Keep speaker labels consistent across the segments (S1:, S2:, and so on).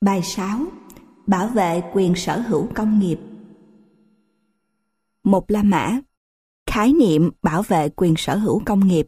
S1: Bài 6. Bảo vệ quyền sở hữu công nghiệp. Một La Mã. Khái niệm bảo vệ quyền sở hữu công nghiệp.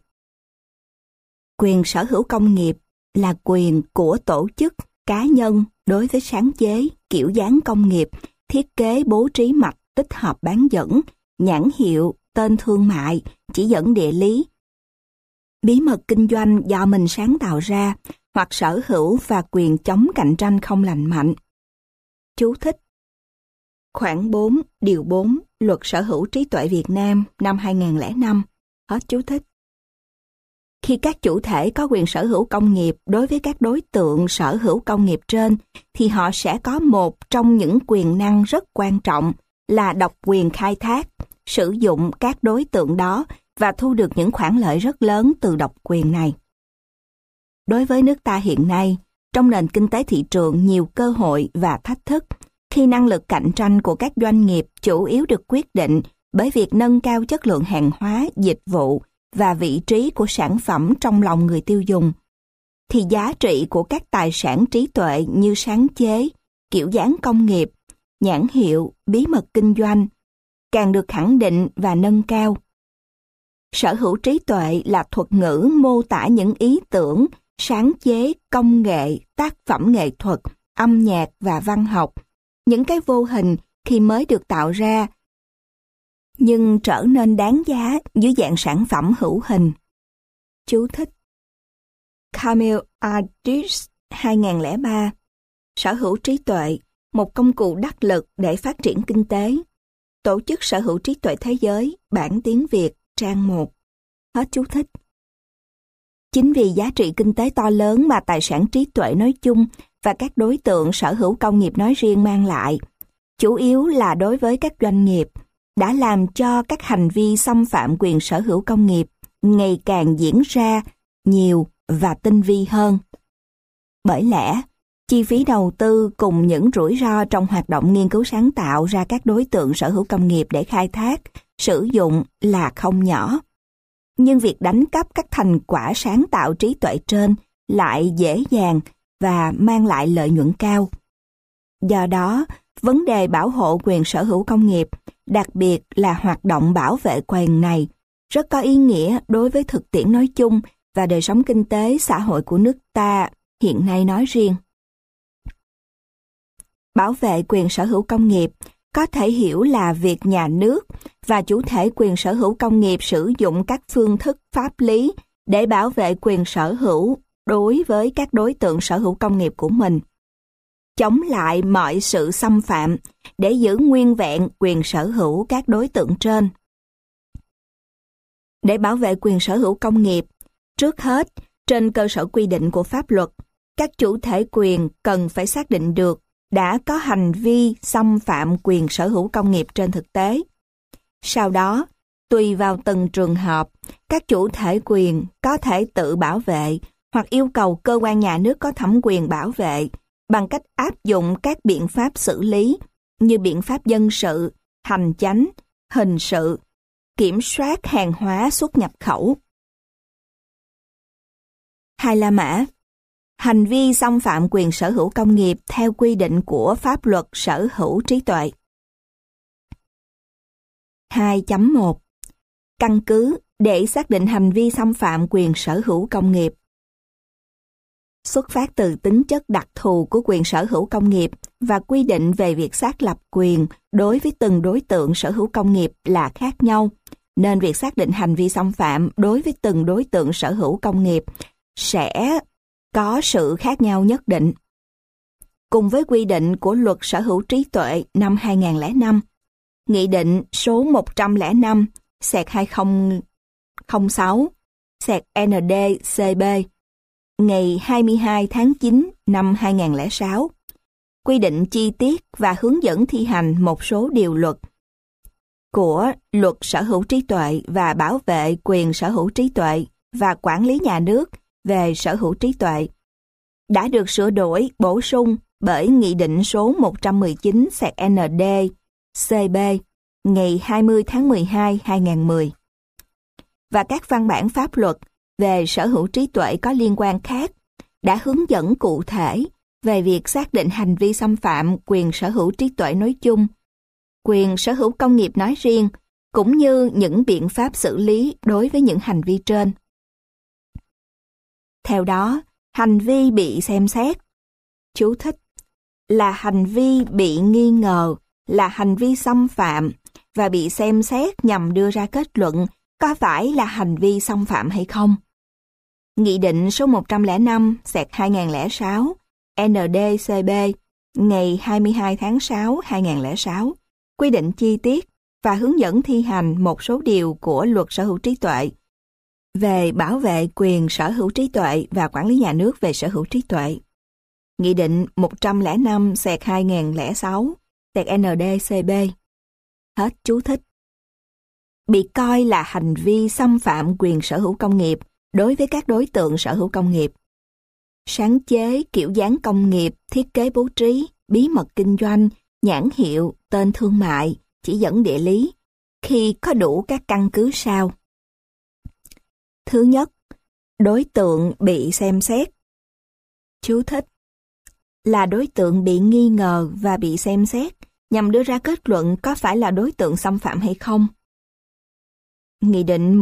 S1: Quyền sở hữu công nghiệp là quyền của tổ chức, cá nhân đối với sáng chế, kiểu dáng công nghiệp, thiết kế bố trí mạch, tích hợp bán dẫn, nhãn hiệu, tên thương mại, chỉ dẫn địa lý, bí mật kinh doanh do mình sáng tạo ra, hoặc sở hữu và quyền chống cạnh tranh không lành mạnh. Chú thích: Khoản 4, Điều 4, Luật Sở hữu trí tuệ Việt Nam năm 2005. Hết chú thích. Khi các chủ thể có quyền sở hữu công nghiệp đối với các đối tượng sở hữu công nghiệp trên, thì họ sẽ có một trong những quyền năng rất quan trọng là độc quyền khai thác, sử dụng các đối tượng đó và thu được những khoản lợi rất lớn từ độc quyền này. Đối với nước ta hiện nay, trong nền kinh tế thị trường nhiều cơ hội và thách thức, khi năng lực cạnh tranh của các doanh nghiệp chủ yếu được quyết định bởi việc nâng cao chất lượng hàng hóa, dịch vụ và vị trí của sản phẩm trong lòng người tiêu dùng, thì giá trị của các tài sản trí tuệ như sáng chế, kiểu dáng công nghiệp, nhãn hiệu, bí mật kinh doanh càng được khẳng định và nâng cao. Sở hữu trí tuệ là thuật ngữ mô tả những ý tưởng, sáng chế, công nghệ, tác phẩm nghệ thuật, âm nhạc và văn học, những cái vô hình khi mới được tạo ra, nhưng trở nên đáng giá dưới dạng sản phẩm hữu hình. Chú thích: Camille Ardis 2003. Sở hữu trí tuệ, một công cụ đắc lực để phát triển kinh tế. Tổ chức Sở hữu trí tuệ thế giới, bản tiếng Việt, trang 1. Hết chú thích. Chính vì giá trị kinh tế to lớn mà tài sản trí tuệ nói chung và các đối tượng sở hữu công nghiệp nói riêng mang lại, chủ yếu là đối với các doanh nghiệp, đã làm cho các hành vi xâm phạm quyền sở hữu công nghiệp ngày càng diễn ra nhiều và tinh vi hơn. Bởi lẽ, chi phí đầu tư cùng những rủi ro trong hoạt động nghiên cứu sáng tạo ra các đối tượng sở hữu công nghiệp để khai thác, sử dụng là không nhỏ. Nhưng việc đánh cắp các thành quả sáng tạo trí tuệ trên lại dễ dàng và mang lại lợi nhuận cao. Do đó, vấn đề bảo hộ quyền sở hữu công nghiệp, đặc biệt là hoạt động bảo vệ quyền này, rất có ý nghĩa đối với thực tiễn nói chung và đời sống kinh tế xã hội của nước ta hiện nay nói riêng. Bảo vệ quyền sở hữu công nghiệp có thể hiểu là việc nhà nước và chủ thể quyền sở hữu công nghiệp sử dụng các phương thức pháp lý để bảo vệ quyền sở hữu đối với các đối tượng sở hữu công nghiệp của mình, chống lại mọi sự xâm phạm để giữ nguyên vẹn quyền sở hữu các đối tượng trên. Để bảo vệ quyền sở hữu công nghiệp, trước hết, trên cơ sở quy định của pháp luật, các chủ thể quyền cần phải xác định được đã có hành vi xâm phạm quyền sở hữu công nghiệp trên thực tế. Sau đó, tùy vào từng trường hợp, các chủ thể quyền có thể tự bảo vệ hoặc yêu cầu cơ quan nhà nước có thẩm quyền bảo vệ bằng cách áp dụng các biện pháp xử lý như biện pháp dân sự, hành chánh, hình sự, kiểm soát hàng hóa xuất nhập khẩu. 2 La Mã. Hành vi xâm phạm quyền sở hữu công nghiệp theo quy định của pháp luật sở hữu trí tuệ. 2.1. Căn cứ để xác định hành vi xâm phạm quyền sở hữu công nghiệp. Xuất phát từ tính chất đặc thù của quyền sở hữu công nghiệp và quy định về việc xác lập quyền đối với từng đối tượng sở hữu công nghiệp là khác nhau, nên việc xác định hành vi xâm phạm đối với từng đối tượng sở hữu công nghiệp sẽ có sự khác nhau nhất định. Cùng với quy định của Luật Sở hữu trí tuệ năm 2005, Nghị định số 100/2006/ND-CB ngày 22 tháng 9 năm 2006, quy định chi tiết và hướng dẫn thi hành một số điều luật của Luật Sở hữu trí tuệ và bảo vệ quyền sở hữu trí tuệ và quản lý nhà nước về sở hữu trí tuệ, đã được sửa đổi, bổ sung bởi Nghị định số 119/ND-CB ngày 20 tháng 12 2010 và các văn bản pháp luật về sở hữu trí tuệ có liên quan khác đã hướng dẫn cụ thể về việc xác định hành vi xâm phạm quyền sở hữu trí tuệ nói chung, quyền sở hữu công nghiệp nói riêng, cũng như những biện pháp xử lý đối với những hành vi trên. Theo đó, hành vi bị xem xét. Chú thích: là hành vi bị nghi ngờ, là hành vi xâm phạm và bị xem xét nhằm đưa ra kết luận có phải là hành vi xâm phạm hay không. Nghị định số 105/2006 NDCB ngày 22 tháng 6 2006 quy định chi tiết và hướng dẫn thi hành một số điều của Luật Sở hữu trí tuệ về bảo vệ quyền sở hữu trí tuệ và quản lý nhà nước về sở hữu trí tuệ. Nghị định 105/2006 NDCB. Hết chú thích. Bị coi là hành vi xâm phạm quyền sở hữu công nghiệp đối với các đối tượng sở hữu công nghiệp. Sáng chế, kiểu dáng công nghiệp, thiết kế bố trí, bí mật kinh doanh, nhãn hiệu, tên thương mại, chỉ dẫn địa lý, khi có đủ các căn cứ sau. Thứ nhất, đối tượng bị xem xét. Chú thích: là đối tượng bị nghi ngờ và bị xem xét nhằm đưa ra kết luận có phải là đối tượng xâm phạm hay không. Nghị định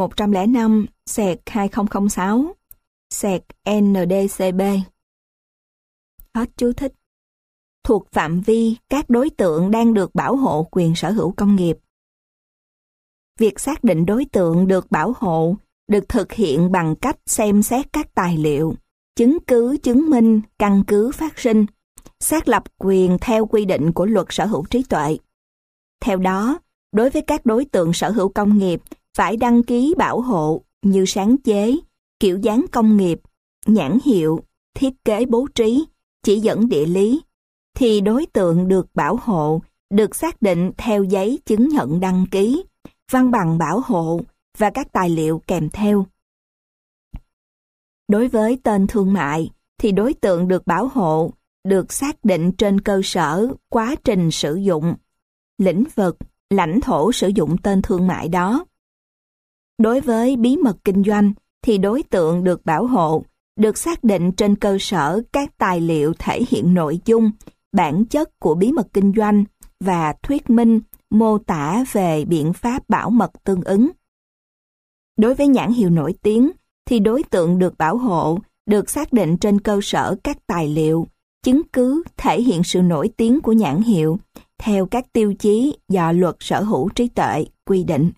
S1: 105/2006 NDCB. Hết chú thích. Thuộc phạm vi các đối tượng đang được bảo hộ quyền sở hữu công nghiệp. Việc xác định đối tượng được bảo hộ được thực hiện bằng cách xem xét các tài liệu, chứng cứ chứng minh căn cứ phát sinh, xác lập quyền theo quy định của Luật Sở hữu trí tuệ. Theo đó, đối với các đối tượng sở hữu công nghiệp phải đăng ký bảo hộ như sáng chế, kiểu dáng công nghiệp, nhãn hiệu, thiết kế bố trí, chỉ dẫn địa lý, thì đối tượng được bảo hộ được xác định theo giấy chứng nhận đăng ký, văn bằng bảo hộ và các tài liệu kèm theo. Đối với tên thương mại, thì đối tượng được bảo hộ được xác định trên cơ sở quá trình sử dụng, lĩnh vực, lãnh thổ sử dụng tên thương mại đó. Đối với bí mật kinh doanh, thì đối tượng được bảo hộ được xác định trên cơ sở các tài liệu thể hiện nội dung, bản chất của bí mật kinh doanh và thuyết minh, mô tả về biện pháp bảo mật tương ứng. Đối với nhãn hiệu nổi tiếng, thì đối tượng được bảo hộ được xác định trên cơ sở các tài liệu, chứng cứ thể hiện sự nổi tiếng của nhãn hiệu theo các tiêu chí do Luật Sở hữu trí tuệ quy định.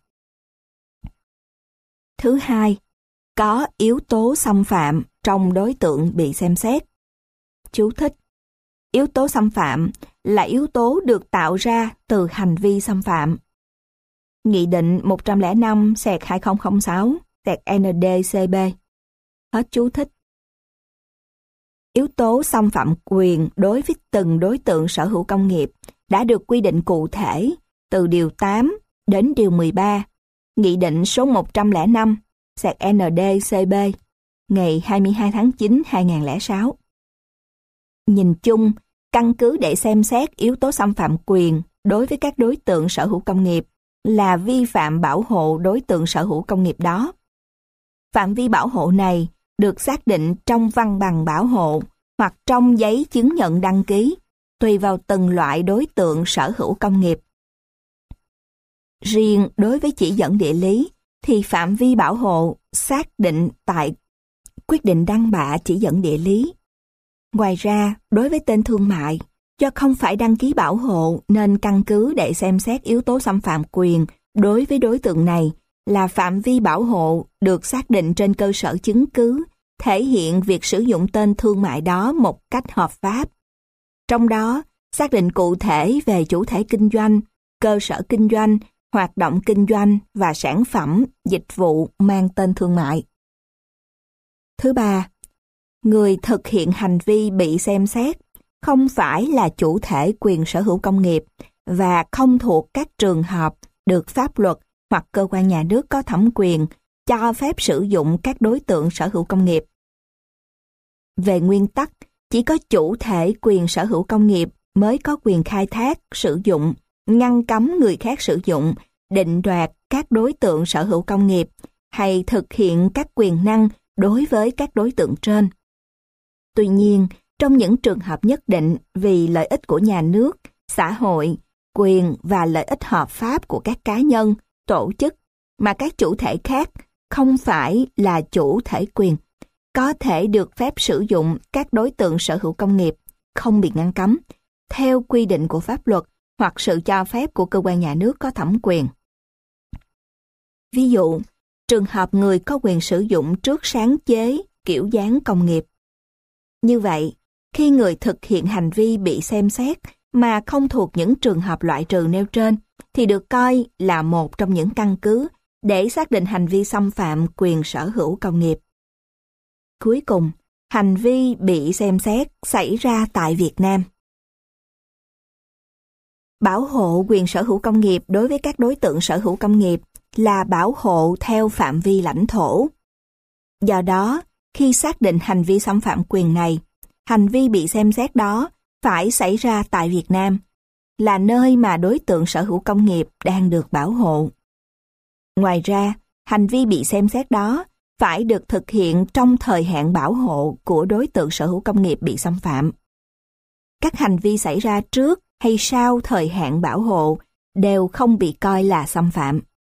S1: Thứ hai, có yếu tố xâm phạm trong đối tượng bị xem xét. Chú thích: yếu tố xâm phạm là yếu tố được tạo ra từ hành vi xâm phạm. Nghị định 105/2006 NDCB. Hết chú thích. Yếu tố xâm phạm quyền đối với từng đối tượng sở hữu công nghiệp đã được quy định cụ thể từ Điều 8 đến Điều 13, Nghị định số 105 NDCB ngày 22 tháng 9 2006. Nhìn chung, căn cứ để xem xét yếu tố xâm phạm quyền đối với các đối tượng sở hữu công nghiệp là vi phạm bảo hộ đối tượng sở hữu công nghiệp đó. Phạm vi bảo hộ này được xác định trong văn bằng bảo hộ hoặc trong giấy chứng nhận đăng ký, tùy vào từng loại đối tượng sở hữu công nghiệp. Riêng đối với chỉ dẫn địa lý, thì phạm vi bảo hộ xác định tại quyết định đăng bạ chỉ dẫn địa lý. Ngoài ra, đối với tên thương mại, do không phải đăng ký bảo hộ nên căn cứ để xem xét yếu tố xâm phạm quyền đối với đối tượng này là phạm vi bảo hộ được xác định trên cơ sở chứng cứ thể hiện việc sử dụng tên thương mại đó một cách hợp pháp. Trong đó, xác định cụ thể về chủ thể kinh doanh, cơ sở kinh doanh, hoạt động kinh doanh và sản phẩm, dịch vụ mang tên thương mại. Thứ ba, người thực hiện hành vi bị xem xét không phải là chủ thể quyền sở hữu công nghiệp và không thuộc các trường hợp được pháp luật hoặc cơ quan nhà nước có thẩm quyền cho phép sử dụng các đối tượng sở hữu công nghiệp. Về nguyên tắc, chỉ có chủ thể quyền sở hữu công nghiệp mới có quyền khai thác, sử dụng, ngăn cấm người khác sử dụng, định đoạt các đối tượng sở hữu công nghiệp hay thực hiện các quyền năng đối với các đối tượng trên. Tuy nhiên, Trong những trường hợp nhất định vì lợi ích của nhà nước, xã hội, quyền và lợi ích hợp pháp của các cá nhân, tổ chức mà các chủ thể khác không phải là chủ thể quyền, có thể được phép sử dụng các đối tượng sở hữu công nghiệp không bị ngăn cấm, theo quy định của pháp luật hoặc sự cho phép của cơ quan nhà nước có thẩm quyền. Ví dụ, trường hợp người có quyền sử dụng trước sáng chế kiểu dáng công nghiệp. Như vậy, khi người thực hiện hành vi bị xem xét mà không thuộc những trường hợp loại trừ nêu trên, thì được coi là một trong những căn cứ để xác định hành vi xâm phạm quyền sở hữu công nghiệp. Cuối cùng, hành vi bị xem xét xảy ra tại Việt Nam. Bảo hộ quyền sở hữu công nghiệp đối với các đối tượng sở hữu công nghiệp là bảo hộ theo phạm vi lãnh thổ. Do đó, khi xác định hành vi xâm phạm quyền này, hành vi bị xem xét đó phải xảy ra tại Việt Nam, là nơi mà đối tượng sở hữu công nghiệp đang được bảo hộ. Ngoài ra, hành vi bị xem xét đó phải được thực hiện trong thời hạn bảo hộ của đối tượng sở hữu công nghiệp bị xâm phạm. Các hành vi xảy ra trước hay sau thời hạn bảo hộ đều không bị coi là xâm phạm.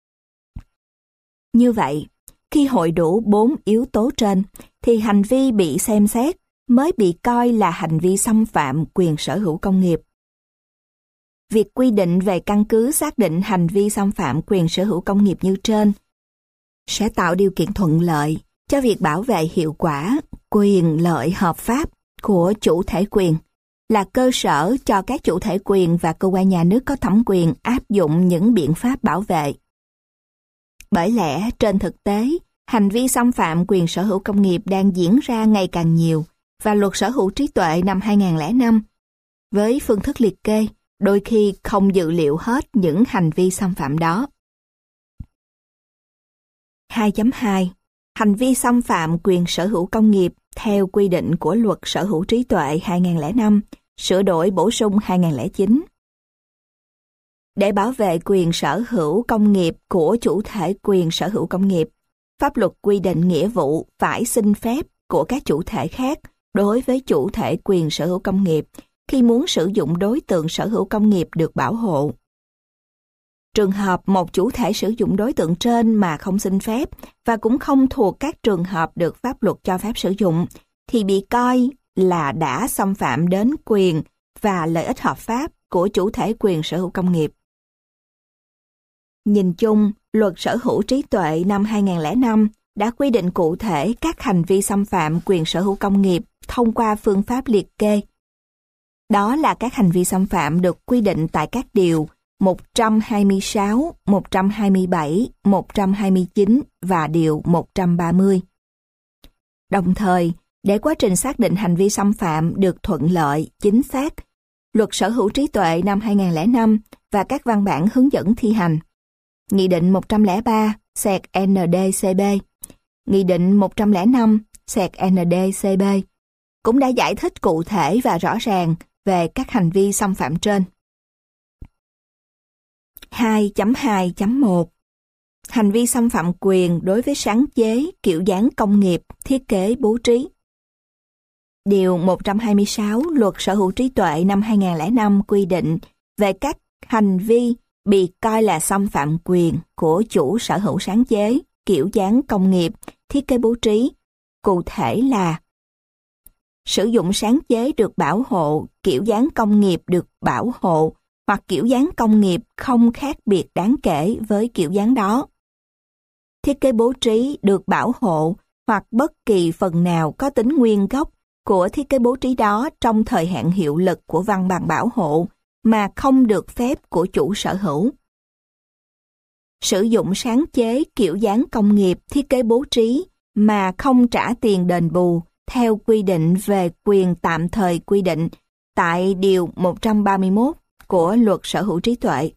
S1: Như vậy, khi hội đủ 4 yếu tố trên, thì hành vi bị xem xét mới bị coi là hành vi xâm phạm quyền sở hữu công nghiệp. Việc quy định về căn cứ xác định hành vi xâm phạm quyền sở hữu công nghiệp như trên sẽ tạo điều kiện thuận lợi cho việc bảo vệ hiệu quả quyền lợi hợp pháp của chủ thể quyền, là cơ sở cho các chủ thể quyền và cơ quan nhà nước có thẩm quyền áp dụng những biện pháp bảo vệ. Bởi lẽ, trên thực tế, hành vi xâm phạm quyền sở hữu công nghiệp đang diễn ra ngày càng nhiều, và luật sở hữu trí tuệ năm 2005, với phương thức liệt kê, đôi khi không dự liệu hết những hành vi xâm phạm đó. 2.2. Hành vi xâm phạm quyền sở hữu công nghiệp theo quy định của luật sở hữu trí tuệ 2005, sửa đổi bổ sung 2009. Để bảo vệ quyền sở hữu công nghiệp của chủ thể quyền sở hữu công nghiệp, pháp luật quy định nghĩa vụ phải xin phép của các chủ thể khác đối với chủ thể quyền sở hữu công nghiệp khi muốn sử dụng đối tượng sở hữu công nghiệp được bảo hộ. Trường hợp một chủ thể sử dụng đối tượng trên mà không xin phép và cũng không thuộc các trường hợp được pháp luật cho phép sử dụng, thì bị coi là đã xâm phạm đến quyền và lợi ích hợp pháp của chủ thể quyền sở hữu công nghiệp. Nhìn chung, luật sở hữu trí tuệ năm 2005 đã quy định cụ thể các hành vi xâm phạm quyền sở hữu công nghiệp thông qua phương pháp liệt kê. Đó là các hành vi xâm phạm được quy định tại các điều 126, 127, 129 và điều 130. Đồng thời, để quá trình xác định hành vi xâm phạm được thuận lợi, chính xác, luật sở hữu trí tuệ năm 2005 và các văn bản hướng dẫn thi hành, Nghị định 103/ND-CB, Nghị định 105/ND-CB cũng đã giải thích cụ thể và rõ ràng về các hành vi xâm phạm trên. 2.2.1 Hành vi xâm phạm quyền đối với sáng chế, kiểu dáng công nghiệp, thiết kế, bố trí. Điều 126 Luật sở hữu trí tuệ năm 2005 quy định về các hành vi bị coi là xâm phạm quyền của chủ sở hữu sáng chế, kiểu dáng công nghiệp, thiết kế bố trí, cụ thể là sử dụng sáng chế được bảo hộ, kiểu dáng công nghiệp được bảo hộ, hoặc kiểu dáng công nghiệp không khác biệt đáng kể với kiểu dáng đó. Thiết kế bố trí được bảo hộ hoặc bất kỳ phần nào có tính nguyên gốc của thiết kế bố trí đó trong thời hạn hiệu lực của văn bằng bảo hộ mà không được phép của chủ sở hữu. Sử dụng sáng chế kiểu dáng công nghiệp, thiết kế bố trí mà không trả tiền đền bù theo quy định về quyền tạm thời quy định tại Điều 131 của Luật sở hữu trí tuệ.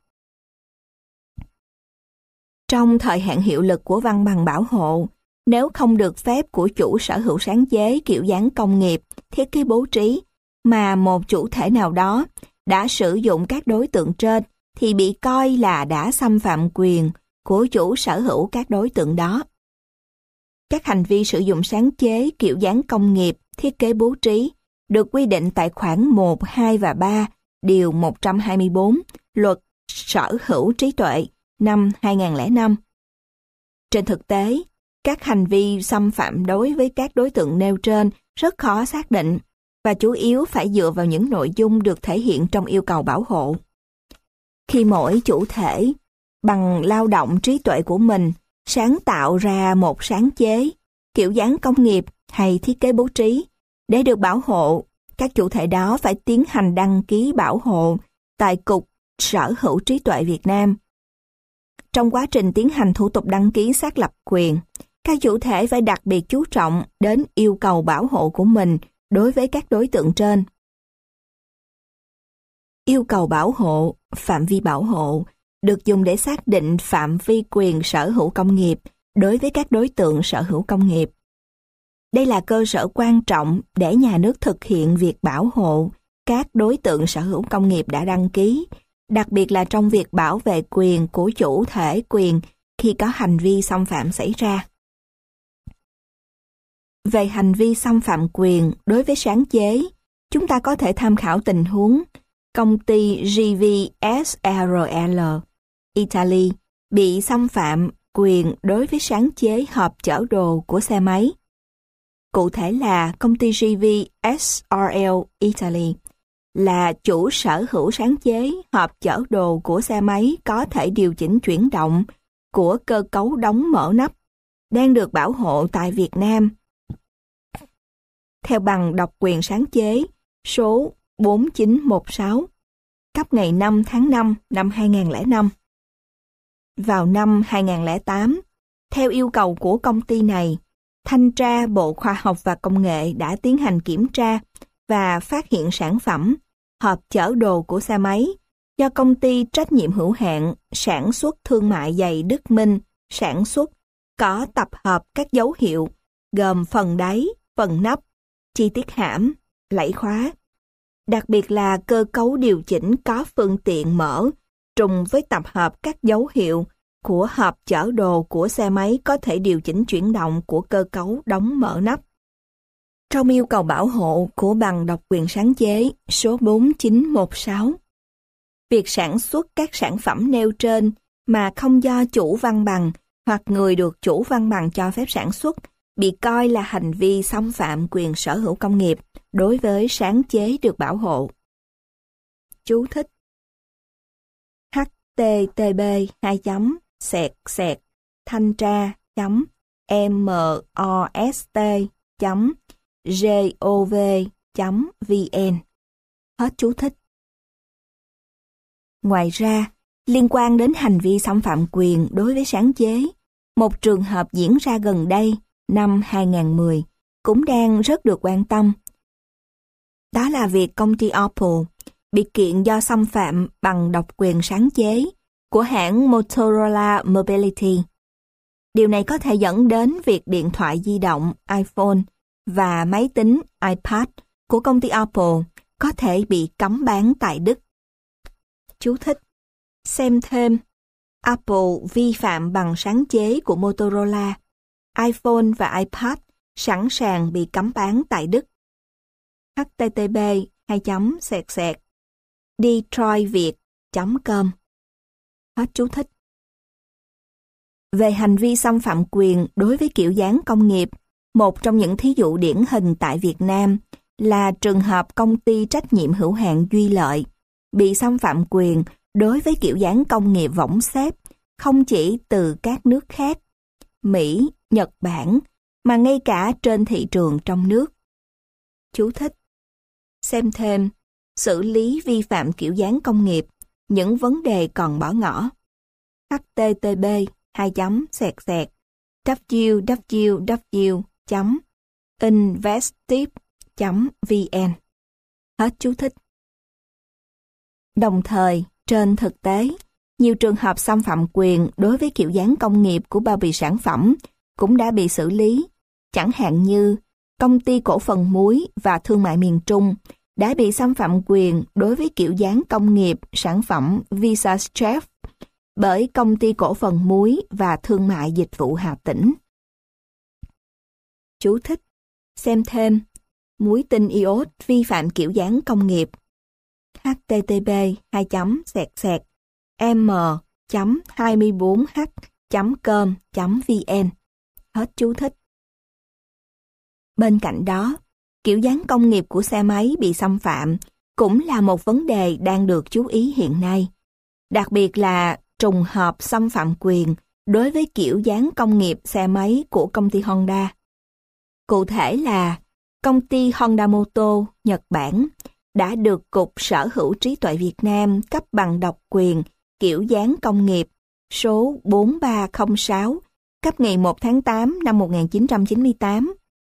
S1: Trong thời hạn hiệu lực của văn bằng bảo hộ, nếu không được phép của chủ sở hữu sáng chế kiểu dáng công nghiệp, thiết kế bố trí mà một chủ thể nào đó đã sử dụng các đối tượng trên thì bị coi là đã xâm phạm quyền của chủ sở hữu các đối tượng đó. Các hành vi sử dụng sáng chế kiểu dáng công nghiệp, thiết kế bố trí được quy định tại khoản 1, 2 và 3, điều 124, Luật Sở hữu trí tuệ năm 2005. Trên thực tế, các hành vi xâm phạm đối với các đối tượng nêu trên rất khó xác định và chủ yếu phải dựa vào những nội dung được thể hiện trong yêu cầu bảo hộ. Khi mỗi chủ thể, bằng lao động trí tuệ của mình, sáng tạo ra một sáng chế, kiểu dáng công nghiệp hay thiết kế bố trí, để được bảo hộ, các chủ thể đó phải tiến hành đăng ký bảo hộ tại Cục Sở hữu trí tuệ Việt Nam. Trong quá trình tiến hành thủ tục đăng ký xác lập quyền, các chủ thể phải đặc biệt chú trọng đến yêu cầu bảo hộ của mình đối với các đối tượng trên. Yêu cầu bảo hộ, phạm vi bảo hộ, được dùng để xác định phạm vi quyền sở hữu công nghiệp đối với các đối tượng sở hữu công nghiệp. Đây là cơ sở quan trọng để nhà nước thực hiện việc bảo hộ các đối tượng sở hữu công nghiệp đã đăng ký, đặc biệt là trong việc bảo vệ quyền của chủ thể quyền khi có hành vi xâm phạm xảy ra. Về hành vi xâm phạm quyền đối với sáng chế, chúng ta có thể tham khảo tình huống công ty GVSRL, Italy, bị xâm phạm quyền đối với sáng chế hộp chở đồ của xe máy. Cụ thể là công ty GVSRL, Italy, là chủ sở hữu sáng chế hộp chở đồ của xe máy có thể điều chỉnh chuyển động của cơ cấu đóng mở nắp, đang được bảo hộ tại Việt Nam. Theo bằng độc quyền sáng chế số 4916, cấp ngày 5 tháng 5 năm 2005. Vào năm 2008, theo yêu cầu của công ty này, Thanh tra Bộ Khoa học và Công nghệ đã tiến hành kiểm tra và phát hiện sản phẩm hộp chở đồ của xe máy do công ty trách nhiệm hữu hạn sản xuất thương mại giày Đức Minh sản xuất có tập hợp các dấu hiệu gồm phần đáy, phần nắp, chi tiết hãm, lẫy khóa. Đặc biệt là cơ cấu điều chỉnh có phương tiện mở trùng với tập hợp các dấu hiệu của hộp chở đồ của xe máy có thể điều chỉnh chuyển động của cơ cấu đóng mở nắp. Trong yêu cầu bảo hộ của bằng độc quyền sáng chế số 4916, việc sản xuất các sản phẩm nêu trên mà không do chủ văn bằng hoặc người được chủ văn bằng cho phép sản xuất bị coi là hành vi xâm phạm quyền sở hữu công nghiệp đối với sáng chế được bảo hộ. Chú thích: http://thanh tra.most.gov.vn. Hết chú thích. Ngoài ra, liên quan đến hành vi xâm phạm quyền đối với sáng chế, một trường hợp diễn ra gần đây, năm 2010, cũng đang rất được quan tâm. Đó là việc công ty Apple bị kiện do xâm phạm bằng độc quyền sáng chế của hãng Motorola Mobility. Điều này có thể dẫn đến việc điện thoại di động iPhone và máy tính iPad của công ty Apple có thể bị cấm bán tại Đức. Chú thích: xem thêm Apple vi phạm bằng sáng chế của Motorola, iPhone và iPad sẵn sàng bị cấm bán tại Đức. http://detroitviet.com. Hết chú thích. Về hành vi xâm phạm quyền đối với kiểu dáng công nghiệp, một trong những thí dụ điển hình tại Việt Nam là trường hợp công ty trách nhiệm hữu hạn Duy Lợi bị xâm phạm quyền đối với kiểu dáng công nghiệp võng xếp không chỉ từ các nước khác, Mỹ, Nhật Bản, mà ngay cả trên thị trường trong nước. Chú thích: xem thêm xử lý vi phạm kiểu dáng công nghiệp, những vấn đề còn bỏ ngỏ. http://www.investive.vn. Hết chú thích. Đồng thời, trên thực tế, nhiều trường hợp xâm phạm quyền đối với kiểu dáng công nghiệp của bao bì sản phẩm cũng đã bị xử lý, chẳng hạn như Công ty Cổ phần Muối và Thương mại Miền Trung đã bị xâm phạm quyền đối với kiểu dáng công nghiệp sản phẩm VisaChef bởi Công ty Cổ phần Muối và Thương mại Dịch vụ Hà Tĩnh. Chú thích: xem thêm muối tinh iốt vi phạm kiểu dáng công nghiệp. http://m.24h.com.vn. Hết chú thích. Bên cạnh đó, kiểu dáng công nghiệp của xe máy bị xâm phạm cũng là một vấn đề đang được chú ý hiện nay. Đặc biệt là trùng hợp xâm phạm quyền đối với kiểu dáng công nghiệp xe máy của công ty Honda. Cụ thể là công ty Honda Motor Nhật Bản đã được Cục Sở hữu trí tuệ Việt Nam cấp bằng độc quyền kiểu dáng công nghiệp số 4306 cấp ngày 1 tháng 8 năm 1998,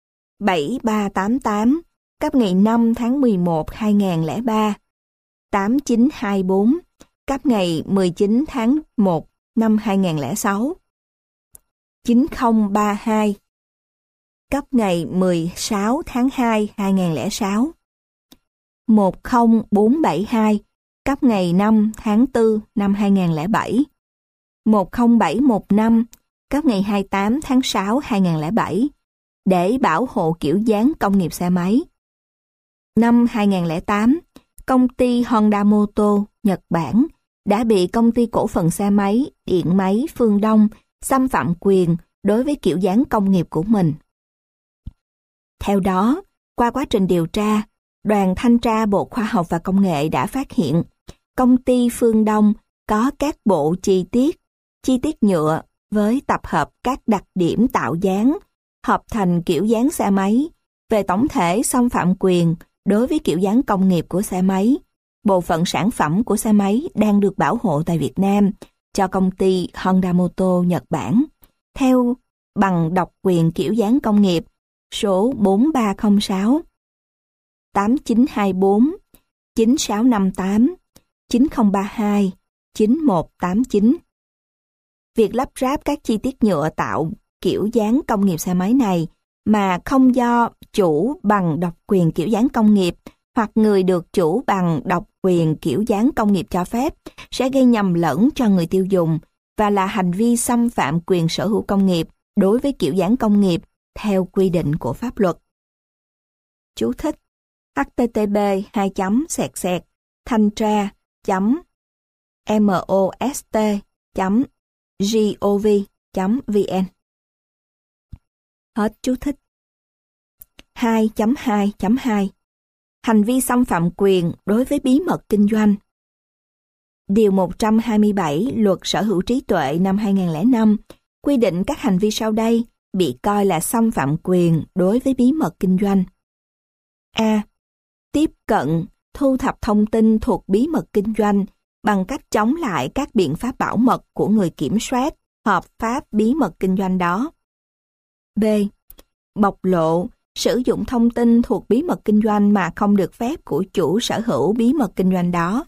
S1: 7388 cấp ngày 5 tháng 11 2003, 8924 cấp ngày 19 tháng 1 năm 2006, 9032 cấp ngày 16 tháng 2 2006, 10472 cấp ngày 5 tháng 4 năm 2007, 10715 cấp ngày 28 tháng 6 2007 để bảo hộ kiểu dáng công nghiệp xe máy. Năm 2008, công ty Honda Motor Nhật Bản đã bị công ty cổ phần xe máy điện máy Phương Đông xâm phạm quyền đối với kiểu dáng công nghiệp của mình. Theo đó, qua quá trình điều tra, đoàn thanh tra Bộ Khoa học và Công nghệ đã phát hiện công ty Phương Đông có các bộ chi tiết nhựa với tập hợp các đặc điểm tạo dáng, hợp thành kiểu dáng xe máy, về tổng thể xâm phạm quyền đối với kiểu dáng công nghiệp của xe máy. Bộ phận sản phẩm của xe máy đang được bảo hộ tại Việt Nam cho công ty Honda Motor Nhật Bản theo bằng độc quyền kiểu dáng công nghiệp số 4306, 8924, 9658, 9032, 9189. Việc lắp ráp các chi tiết nhựa tạo kiểu dáng công nghiệp xe máy này mà không do chủ bằng độc quyền kiểu dáng công nghiệp hoặc người được chủ bằng độc quyền kiểu dáng công nghiệp cho phép sẽ gây nhầm lẫn cho người tiêu dùng và là hành vi xâm phạm quyền sở hữu công nghiệp đối với kiểu dáng công nghiệp theo quy định của pháp luật. Chú thích: http://thanh tra.most.gov.vn. Hết chú thích. 2.2.2 Hành vi xâm phạm quyền đối với bí mật kinh doanh. Điều 127 Luật Sở hữu trí tuệ năm 2005 quy định các hành vi sau đây bị coi là xâm phạm quyền đối với bí mật kinh doanh. A. Tiếp cận, thu thập thông tin thuộc bí mật kinh doanh bằng cách chống lại các biện pháp bảo mật của người kiểm soát hợp pháp bí mật kinh doanh đó. B. Bộc lộ, sử dụng thông tin thuộc bí mật kinh doanh mà không được phép của chủ sở hữu bí mật kinh doanh đó.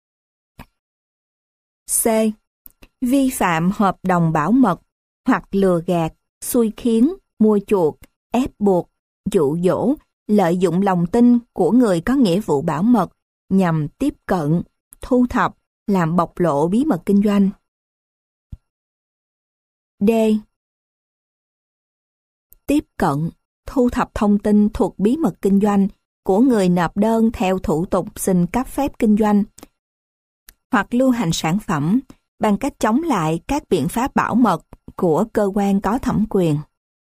S1: C. Vi phạm hợp đồng bảo mật hoặc lừa gạt, xui khiến, mua chuộc, ép buộc, dụ dỗ, lợi dụng lòng tin của người có nghĩa vụ bảo mật nhằm tiếp cận, thu thập, làm bộc lộ bí mật kinh doanh. D. Tiếp cận, thu thập thông tin thuộc bí mật kinh doanh của người nộp đơn theo thủ tục xin cấp phép kinh doanh hoặc lưu hành sản phẩm bằng cách chống lại các biện pháp bảo mật của cơ quan có thẩm quyền.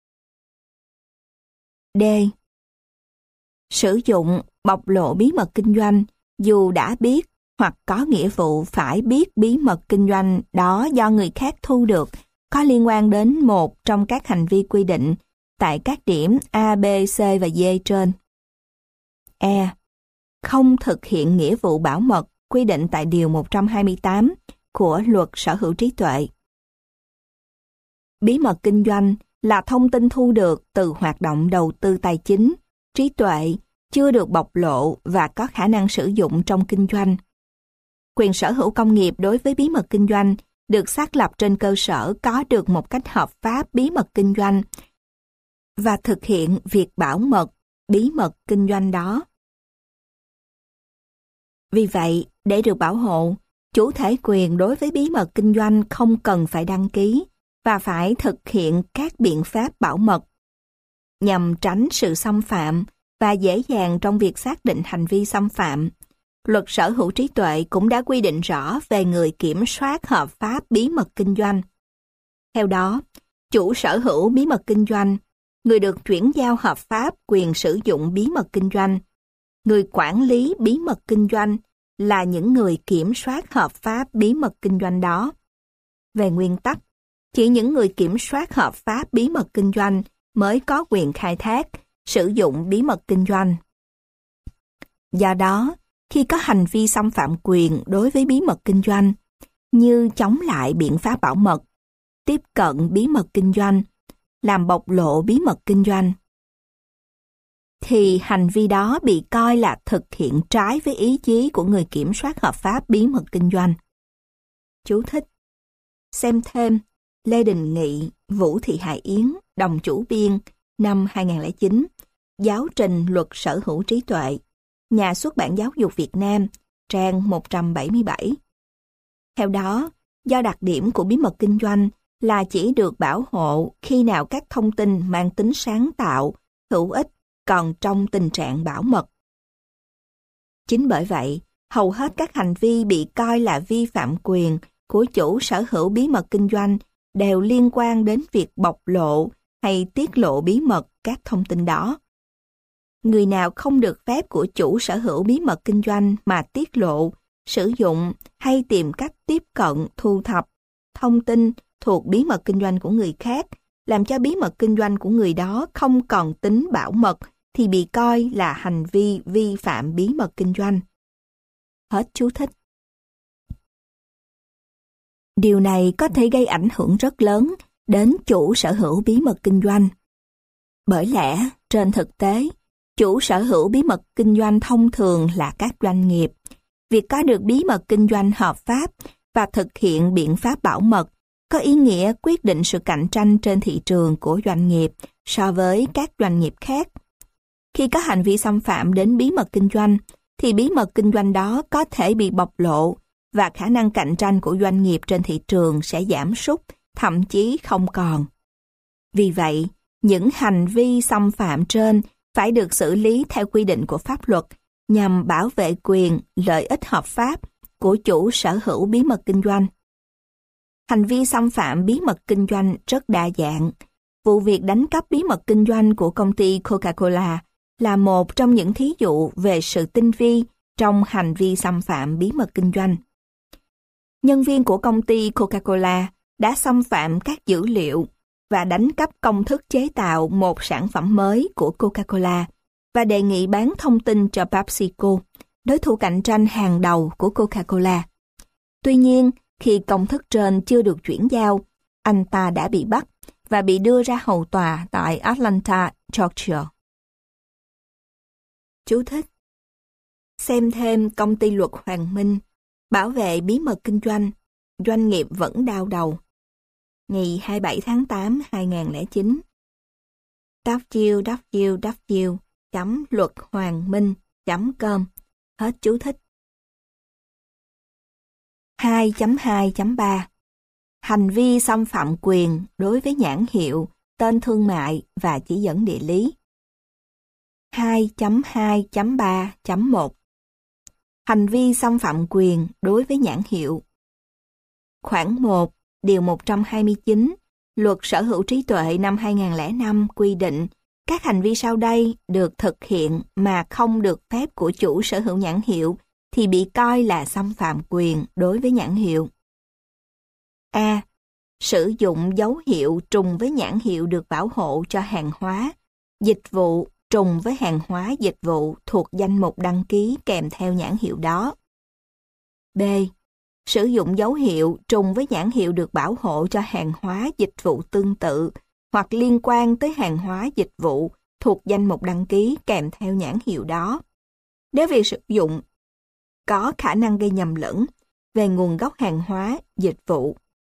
S1: D. Sử dụng, bộc lộ bí mật kinh doanh dù đã biết hoặc có nghĩa vụ phải biết bí mật kinh doanh đó do người khác thu được có liên quan đến một trong các hành vi quy định tại các điểm A, B, C và D trên. E. Không thực hiện nghĩa vụ bảo mật quy định tại Điều 128 của Luật Sở hữu trí tuệ. Bí mật kinh doanh là thông tin thu được từ hoạt động đầu tư tài chính, trí tuệ, chưa được bộc lộ và có khả năng sử dụng trong kinh doanh. Quyền sở hữu công nghiệp đối với bí mật kinh doanh được xác lập trên cơ sở có được một cách hợp pháp bí mật kinh doanh và thực hiện việc bảo mật bí mật kinh doanh đó. Vì vậy, để được bảo hộ, chủ thể quyền đối với bí mật kinh doanh không cần phải đăng ký và phải thực hiện các biện pháp bảo mật nhằm tránh sự xâm phạm và dễ dàng trong việc xác định hành vi xâm phạm, Luật sở hữu trí tuệ cũng đã quy định rõ về người kiểm soát hợp pháp bí mật kinh doanh. Theo đó, chủ sở hữu bí mật kinh doanh, người được chuyển giao hợp pháp quyền sử dụng bí mật kinh doanh, người quản lý bí mật kinh doanh là những người kiểm soát hợp pháp bí mật kinh doanh đó. Về nguyên tắc, chỉ những người kiểm soát hợp pháp bí mật kinh doanh mới có quyền khai thác, sử dụng bí mật kinh doanh. Do đó, khi có hành vi xâm phạm quyền đối với bí mật kinh doanh, như chống lại biện pháp bảo mật, tiếp cận bí mật kinh doanh, làm bộc lộ bí mật kinh doanh, thì hành vi đó bị coi là thực hiện trái với ý chí của người kiểm soát hợp pháp bí mật kinh doanh. Chú thích: xem thêm Lê Đình Nghị, Vũ Thị Hải Yến, đồng chủ biên, năm 2009, Giáo trình Luật sở hữu trí tuệ, Nhà xuất bản Giáo dục Việt Nam, trang 177. Theo đó, do đặc điểm của bí mật kinh doanh là chỉ được bảo hộ khi nào các thông tin mang tính sáng tạo, hữu ích còn trong tình trạng bảo mật. Chính bởi vậy, hầu hết các hành vi bị coi là vi phạm quyền của chủ sở hữu bí mật kinh doanh đều liên quan đến việc bộc lộ hay tiết lộ bí mật các thông tin đó. Người nào không được phép của chủ sở hữu bí mật kinh doanh mà tiết lộ, sử dụng hay tìm cách tiếp cận, thu thập thông tin thuộc bí mật kinh doanh của người khác, làm cho bí mật kinh doanh của người đó không còn tính bảo mật thì bị coi là hành vi vi phạm bí mật kinh doanh. Hết chú thích. Điều này có thể gây ảnh hưởng rất lớn đến chủ sở hữu bí mật kinh doanh. Bởi lẽ, trên thực tế, chủ sở hữu bí mật kinh doanh thông thường là các doanh nghiệp. Việc có được bí mật kinh doanh hợp pháp và thực hiện biện pháp bảo mật có ý nghĩa quyết định sự cạnh tranh trên thị trường của doanh nghiệp so với các doanh nghiệp khác. Khi có hành vi xâm phạm đến bí mật kinh doanh, thì bí mật kinh doanh đó có thể bị bộc lộ và khả năng cạnh tranh của doanh nghiệp trên thị trường sẽ giảm sút, thậm chí không còn. Vì vậy, những hành vi xâm phạm trên phải được xử lý theo quy định của pháp luật nhằm bảo vệ quyền, lợi ích hợp pháp của chủ sở hữu bí mật kinh doanh. Hành vi xâm phạm bí mật kinh doanh rất đa dạng. Vụ việc đánh cắp bí mật kinh doanh của công ty Coca-Cola là một trong những thí dụ về sự tinh vi trong hành vi xâm phạm bí mật kinh doanh. Nhân viên của công ty Coca-Cola đã xâm phạm các dữ liệu và đánh cắp công thức chế tạo một sản phẩm mới của Coca-Cola và đề nghị bán thông tin cho PepsiCo, đối thủ cạnh tranh hàng đầu của Coca-Cola. Tuy nhiên, khi công thức trên chưa được chuyển giao, anh ta đã bị bắt và bị đưa ra hầu tòa tại Atlanta, Georgia. Chú thích: xem thêm Công ty luật Hoàng Minh, bảo vệ bí mật kinh doanh, doanh nghiệp vẫn đau đầu. Ngày 27 tháng 8, 2009. www.luậthoangminh.com. Hết chú thích. 2.2.3 Hành vi xâm phạm quyền đối với nhãn hiệu, tên thương mại và chỉ dẫn địa lý. 2.2.3.1 Hành vi xâm phạm quyền đối với nhãn hiệu. Khoản 1, Điều 129, Luật sở hữu trí tuệ năm 2005 quy định các hành vi sau đây được thực hiện mà không được phép của chủ sở hữu nhãn hiệu thì bị coi là xâm phạm quyền đối với nhãn hiệu. A. Sử dụng dấu hiệu trùng với nhãn hiệu được bảo hộ cho hàng hóa, dịch vụ trùng với hàng hóa dịch vụ thuộc danh mục đăng ký kèm theo nhãn hiệu đó. B. Sử dụng dấu hiệu trùng với nhãn hiệu được bảo hộ cho hàng hóa dịch vụ tương tự hoặc liên quan tới hàng hóa dịch vụ thuộc danh mục đăng ký kèm theo nhãn hiệu đó. Nếu việc sử dụng có khả năng gây nhầm lẫn về nguồn gốc hàng hóa, dịch vụ.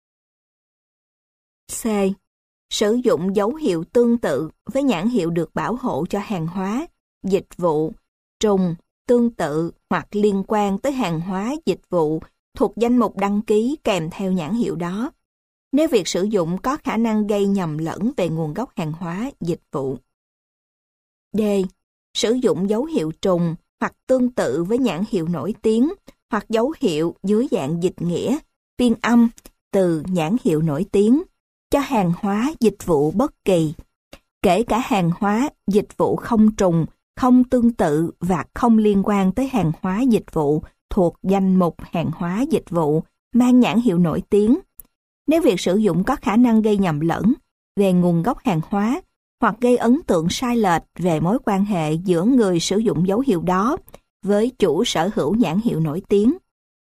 S1: C. Sử dụng dấu hiệu tương tự với nhãn hiệu được bảo hộ cho hàng hóa, dịch vụ, trùng, tương tự hoặc liên quan tới hàng hóa, dịch vụ thuộc danh mục đăng ký kèm theo nhãn hiệu đó. Nếu việc sử dụng có khả năng gây nhầm lẫn về nguồn gốc hàng hóa, dịch vụ. D. sử dụng dấu hiệu trùng hoặc tương tự với nhãn hiệu nổi tiếng hoặc dấu hiệu dưới dạng dịch nghĩa, phiên âm từ nhãn hiệu nổi tiếng cho hàng hóa dịch vụ bất kỳ, kể cả hàng hóa dịch vụ không trùng, không tương tự và không liên quan tới hàng hóa dịch vụ thuộc danh mục hàng hóa dịch vụ mang nhãn hiệu nổi tiếng. Nếu việc sử dụng có khả năng gây nhầm lẫn về nguồn gốc hàng hóa hoặc gây ấn tượng sai lệch về mối quan hệ giữa người sử dụng dấu hiệu đó với chủ sở hữu nhãn hiệu nổi tiếng.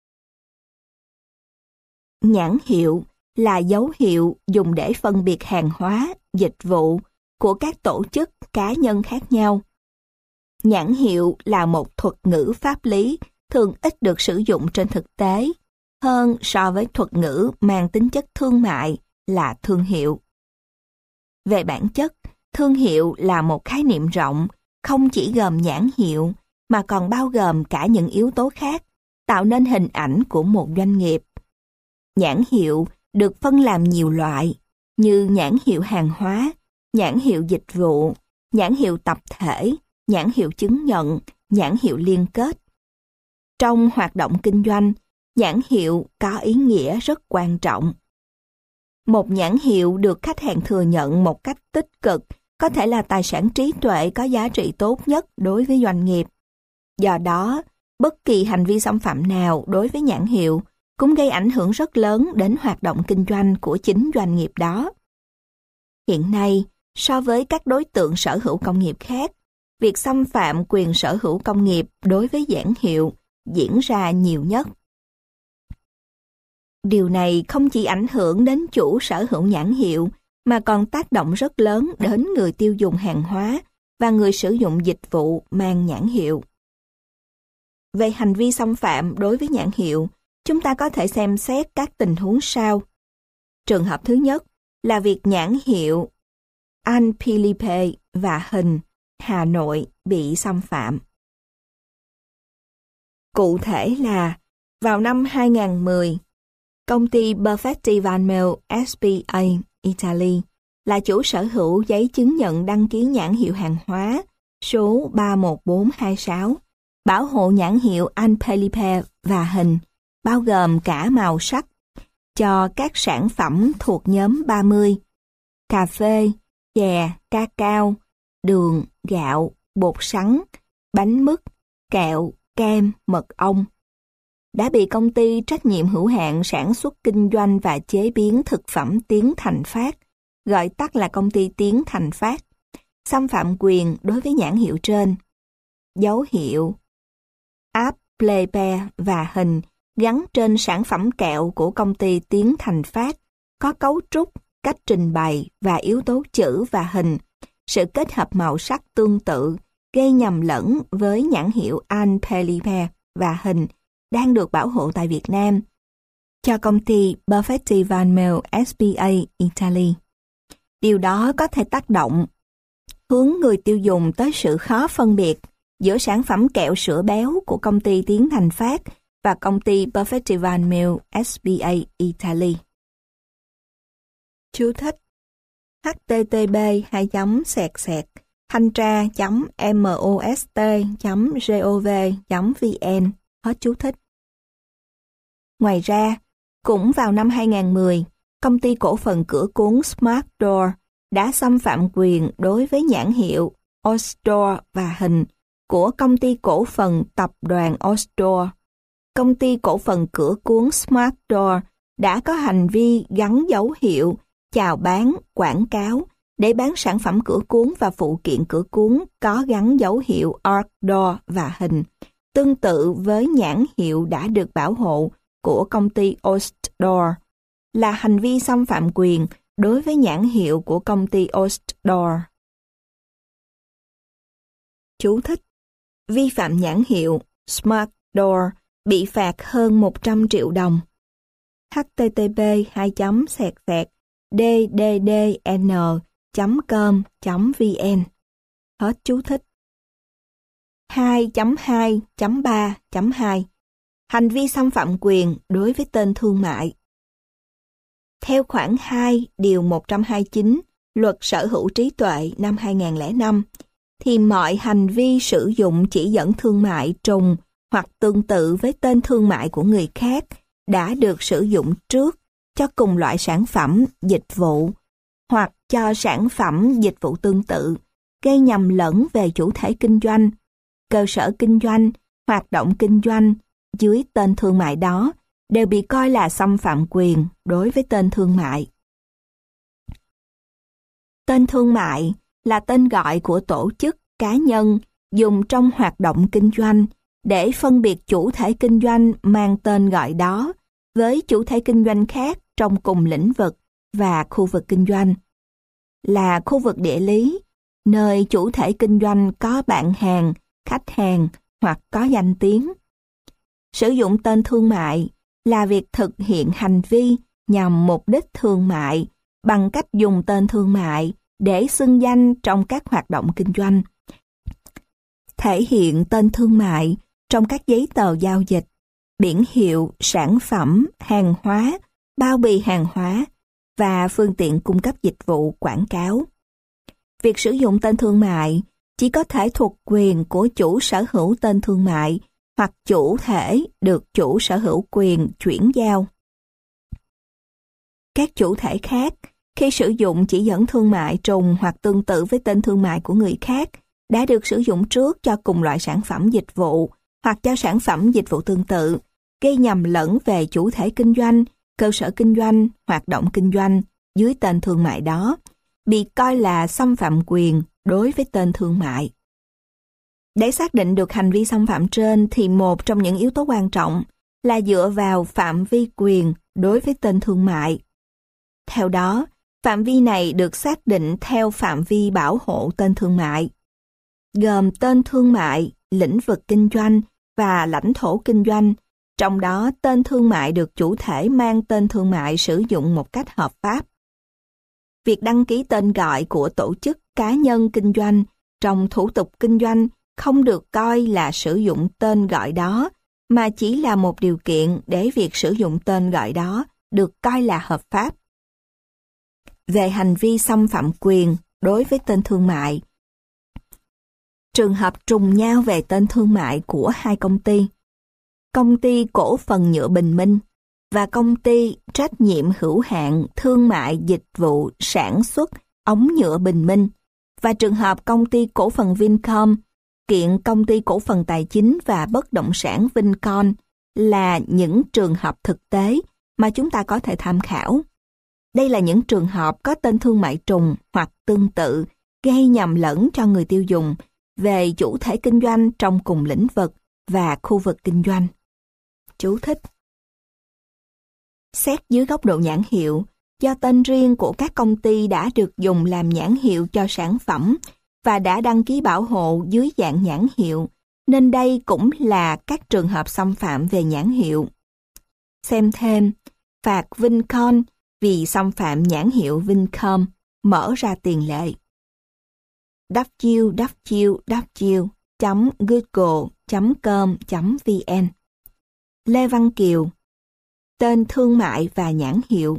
S1: Nhãn hiệu là dấu hiệu dùng để phân biệt hàng hóa, dịch vụ của các tổ chức, cá nhân khác nhau. Nhãn hiệu là một thuật ngữ pháp lý thường ít được sử dụng trên thực tế hơn so với thuật ngữ mang tính chất thương mại là thương hiệu. Về bản chất, thương hiệu là một khái niệm rộng, không chỉ gồm nhãn hiệu mà còn bao gồm cả những yếu tố khác tạo nên hình ảnh của một doanh nghiệp. Nhãn hiệu được phân làm nhiều loại như nhãn hiệu hàng hóa, nhãn hiệu dịch vụ, nhãn hiệu tập thể, nhãn hiệu chứng nhận, nhãn hiệu liên kết. Trong hoạt động kinh doanh, nhãn hiệu có ý nghĩa rất quan trọng. Một nhãn hiệu được khách hàng thừa nhận một cách tích cực có thể là tài sản trí tuệ có giá trị tốt nhất đối với doanh nghiệp. Do đó, bất kỳ hành vi xâm phạm nào đối với nhãn hiệu cũng gây ảnh hưởng rất lớn đến hoạt động kinh doanh của chính doanh nghiệp đó. Hiện nay, so với các đối tượng sở hữu công nghiệp khác, việc xâm phạm quyền sở hữu công nghiệp đối với nhãn hiệu diễn ra nhiều nhất. Điều này không chỉ ảnh hưởng đến chủ sở hữu nhãn hiệu mà còn tác động rất lớn đến người tiêu dùng hàng hóa và người sử dụng dịch vụ mang nhãn hiệu. Về hành vi xâm phạm đối với nhãn hiệu, chúng ta có thể xem xét các tình huống sau. Trường hợp thứ nhất là việc nhãn hiệu An Philippe và hình Hà Nội bị xâm phạm. Cụ thể là, vào năm 2010, công ty Perfetti Van Melle SPA Italy là chủ sở hữu giấy chứng nhận đăng ký nhãn hiệu hàng hóa số 31426, bảo hộ nhãn hiệu An Philippe và hình, bao gồm cả màu sắc, cho các sản phẩm thuộc nhóm 30, cà phê, chè, cacao, đường, gạo, bột sắn, bánh mứt, kẹo, kem, mật ong. Đã bị công ty trách nhiệm hữu hạn sản xuất kinh doanh và chế biến thực phẩm Tiến Thành Phát, gọi tắt là công ty Tiến Thành Phát, xâm phạm quyền đối với nhãn hiệu trên. Dấu hiệu Apple và hình gắn trên sản phẩm kẹo của công ty Tiến Thành Phát có cấu trúc, cách trình bày và yếu tố chữ và hình, sự kết hợp màu sắc tương tự, gây nhầm lẫn với nhãn hiệu An Philippe và hình đang được bảo hộ tại Việt Nam cho công ty Perfetti Van Melle SPA Italy. Điều đó có thể tác động hướng người tiêu dùng tới sự khó phân biệt giữa sản phẩm kẹo sữa béo của công ty Tiến Thành Phát và công ty Perfetti Van Melle SPA Italy. Chú thích: http://thanh tra.most.gov.vn. Hết chú thích. Ngoài ra, cũng vào năm 2010, công ty cổ phần cửa cuốn Smart Door đã xâm phạm quyền đối với nhãn hiệu Ostore và hình của công ty cổ phần tập đoàn Ostore. Công ty cổ phần cửa cuốn Smart Door đã có hành vi gắn dấu hiệu chào bán, quảng cáo để bán sản phẩm cửa cuốn và phụ kiện cửa cuốn có gắn dấu hiệu Arc Door và hình, tương tự với nhãn hiệu đã được bảo hộ của công ty Ostdoor, là hành vi xâm phạm quyền đối với nhãn hiệu của công ty Ostdoor. Chú thích: vi phạm nhãn hiệu Smart Door bị phạt hơn 100 triệu đồng. http://dddn.com.vn. Hết chú thích. 2.2.3.2 Hành vi xâm phạm quyền đối với tên thương mại. Theo khoản 2 điều 129 Luật Sở hữu trí tuệ năm 2005, thì mọi hành vi sử dụng chỉ dẫn thương mại trùng hoặc tương tự với tên thương mại của người khác đã được sử dụng trước cho cùng loại sản phẩm, dịch vụ hoặc cho sản phẩm, dịch vụ tương tự, gây nhầm lẫn về chủ thể kinh doanh, cơ sở kinh doanh, hoạt động kinh doanh dưới tên thương mại đó đều bị coi là xâm phạm quyền đối với tên thương mại. Tên thương mại là tên gọi của tổ chức, cá nhân dùng trong hoạt động kinh doanh để phân biệt chủ thể kinh doanh mang tên gọi đó với chủ thể kinh doanh khác trong cùng lĩnh vực và khu vực kinh doanh. Là khu vực địa lý, nơi chủ thể kinh doanh có bạn hàng, khách hàng hoặc có danh tiếng. Sử dụng tên thương mại là việc thực hiện hành vi nhằm mục đích thương mại bằng cách dùng tên thương mại để xưng danh trong các hoạt động kinh doanh. Thể hiện tên thương mại trong các giấy tờ giao dịch, biển hiệu, sản phẩm, hàng hóa, bao bì hàng hóa và phương tiện cung cấp dịch vụ quảng cáo. Việc sử dụng tên thương mại chỉ có thể thuộc quyền của chủ sở hữu tên thương mại hoặc chủ thể được chủ sở hữu quyền chuyển giao. Các chủ thể khác, khi sử dụng chỉ dẫn thương mại trùng hoặc tương tự với tên thương mại của người khác, đã được sử dụng trước cho cùng loại sản phẩm dịch vụ hoặc cho sản phẩm dịch vụ tương tự, gây nhầm lẫn về chủ thể kinh doanh, cơ sở kinh doanh, hoạt động kinh doanh dưới tên thương mại đó, bị coi là xâm phạm quyền đối với tên thương mại. Để xác định được hành vi xâm phạm trên thì một trong những yếu tố quan trọng là dựa vào phạm vi quyền đối với tên thương mại. Theo đó, phạm vi này được xác định theo phạm vi bảo hộ tên thương mại, gồm tên thương mại, lĩnh vực kinh doanh và lãnh thổ kinh doanh, trong đó tên thương mại được chủ thể mang tên thương mại sử dụng một cách hợp pháp. Việc đăng ký tên gọi của tổ chức, cá nhân kinh doanh trong thủ tục kinh doanh không được coi là sử dụng tên gọi đó, mà chỉ là một điều kiện để việc sử dụng tên gọi đó được coi là hợp pháp. Về hành vi xâm phạm quyền đối với tên thương mại, trường hợp trùng nhau về tên thương mại của hai công ty cổ phần nhựa Bình Minh và công ty trách nhiệm hữu hạn thương mại dịch vụ sản xuất ống nhựa Bình Minh, và trường hợp công ty cổ phần Vincom kiện công ty cổ phần tài chính và bất động sản Vincom là những trường hợp thực tế mà chúng ta có thể tham khảo. Đây là những trường hợp có tên thương mại trùng hoặc tương tự gây nhầm lẫn cho người tiêu dùng về chủ thể kinh doanh trong cùng lĩnh vực và khu vực kinh doanh. Chú thích: xét dưới góc độ nhãn hiệu, do tên riêng của các công ty đã được dùng làm nhãn hiệu cho sản phẩm và đã đăng ký bảo hộ dưới dạng nhãn hiệu, nên đây cũng là các trường hợp xâm phạm về nhãn hiệu. Xem thêm, phạt Vincom vì xâm phạm nhãn hiệu Vincom, mở ra tiền lệ. www.google.com.vn Lê Văn Kiều, tên thương mại và nhãn hiệu.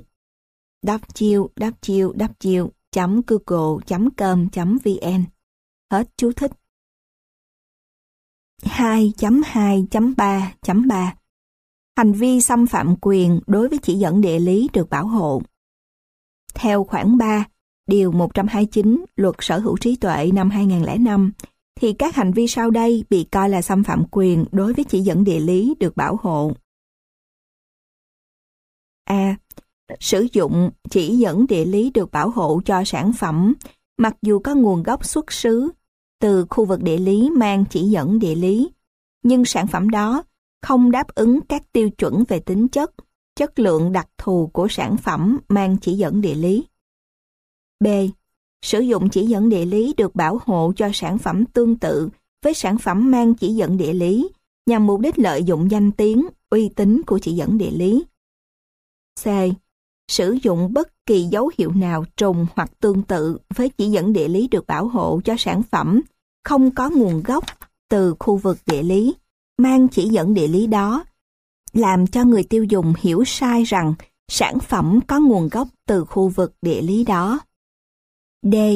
S1: www.google.com.vn Hết chú thích. 2.2.3.3 Hành vi xâm phạm quyền đối với chỉ dẫn địa lý được bảo hộ. Theo khoản 3, điều 129 Luật Sở hữu trí tuệ năm 2005, thì các hành vi sau đây bị coi là xâm phạm quyền đối với chỉ dẫn địa lý được bảo hộ. A. Sử dụng chỉ dẫn địa lý được bảo hộ cho sản phẩm, mặc dù có nguồn gốc xuất xứ từ khu vực địa lý mang chỉ dẫn địa lý, nhưng sản phẩm đó không đáp ứng các tiêu chuẩn về tính chất, chất lượng đặc thù của sản phẩm mang chỉ dẫn địa lý. B. Sử dụng chỉ dẫn địa lý được bảo hộ cho sản phẩm tương tự với sản phẩm mang chỉ dẫn địa lý nhằm mục đích lợi dụng danh tiếng, uy tín của chỉ dẫn địa lý. C. Sử dụng bất kỳ dấu hiệu nào trùng hoặc tương tự với chỉ dẫn địa lý được bảo hộ cho sản phẩm không có nguồn gốc từ khu vực địa lý mang chỉ dẫn địa lý đó, làm cho người tiêu dùng hiểu sai rằng sản phẩm có nguồn gốc từ khu vực địa lý đó. D.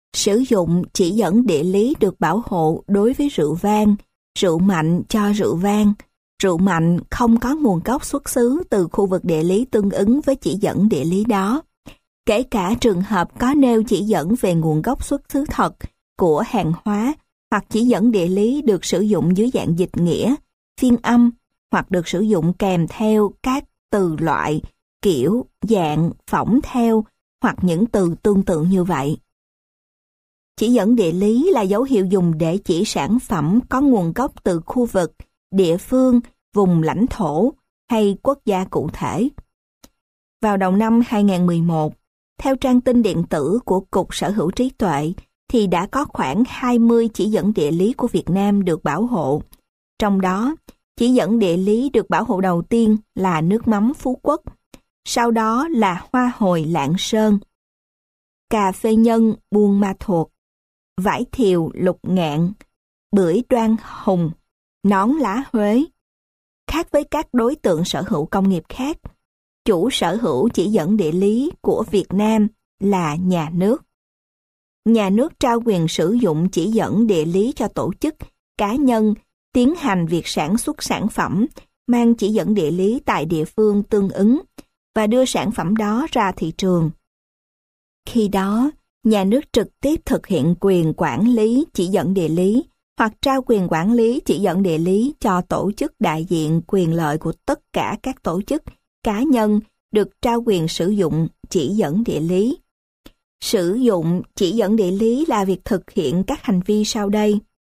S1: Sử dụng chỉ dẫn địa lý được bảo hộ đối với rượu vang, rượu mạnh cho rượu vang. Rượu mạnh không có nguồn gốc xuất xứ từ khu vực địa lý tương ứng với chỉ dẫn địa lý đó. Kể cả trường hợp có nêu chỉ dẫn về nguồn gốc xuất xứ thật của hàng hóa hoặc chỉ dẫn địa lý được sử dụng dưới dạng dịch nghĩa, phiên âm hoặc được sử dụng kèm theo các từ loại, kiểu, dạng, phỏng theo hoặc những từ tương tự như vậy. Chỉ dẫn địa lý là dấu hiệu dùng để chỉ sản phẩm có nguồn gốc từ khu vực, địa phương, vùng lãnh thổ hay quốc gia cụ thể. Vào đầu năm 2011, theo trang tin điện tử của Cục Sở hữu trí tuệ, thì đã có khoảng 20 chỉ dẫn địa lý của Việt Nam được bảo hộ. Trong đó, chỉ dẫn địa lý được bảo hộ đầu tiên là nước mắm Phú Quốc, sau đó là hoa hồi Lạng Sơn, cà phê nhân Buôn Ma Thuột, vải thiều Lục Ngạn, bưởi Đoan Hùng, nón lá Huế. Khác với các đối tượng sở hữu công nghiệp khác, chủ sở hữu chỉ dẫn địa lý của Việt Nam là nhà nước. Nhà nước trao quyền sử dụng chỉ dẫn địa lý cho tổ chức, cá nhân tiến hành việc sản xuất sản phẩm mang chỉ dẫn địa lý tại địa phương tương ứng và đưa sản phẩm đó ra thị trường. Khi đó, nhà nước trực tiếp thực hiện quyền quản lý chỉ dẫn địa lý hoặc trao quyền quản lý chỉ dẫn địa lý cho tổ chức đại diện quyền lợi của tất cả các tổ chức, cá nhân được trao quyền sử dụng chỉ dẫn địa lý. Sử dụng chỉ dẫn địa lý là việc thực hiện các hành vi sau đây.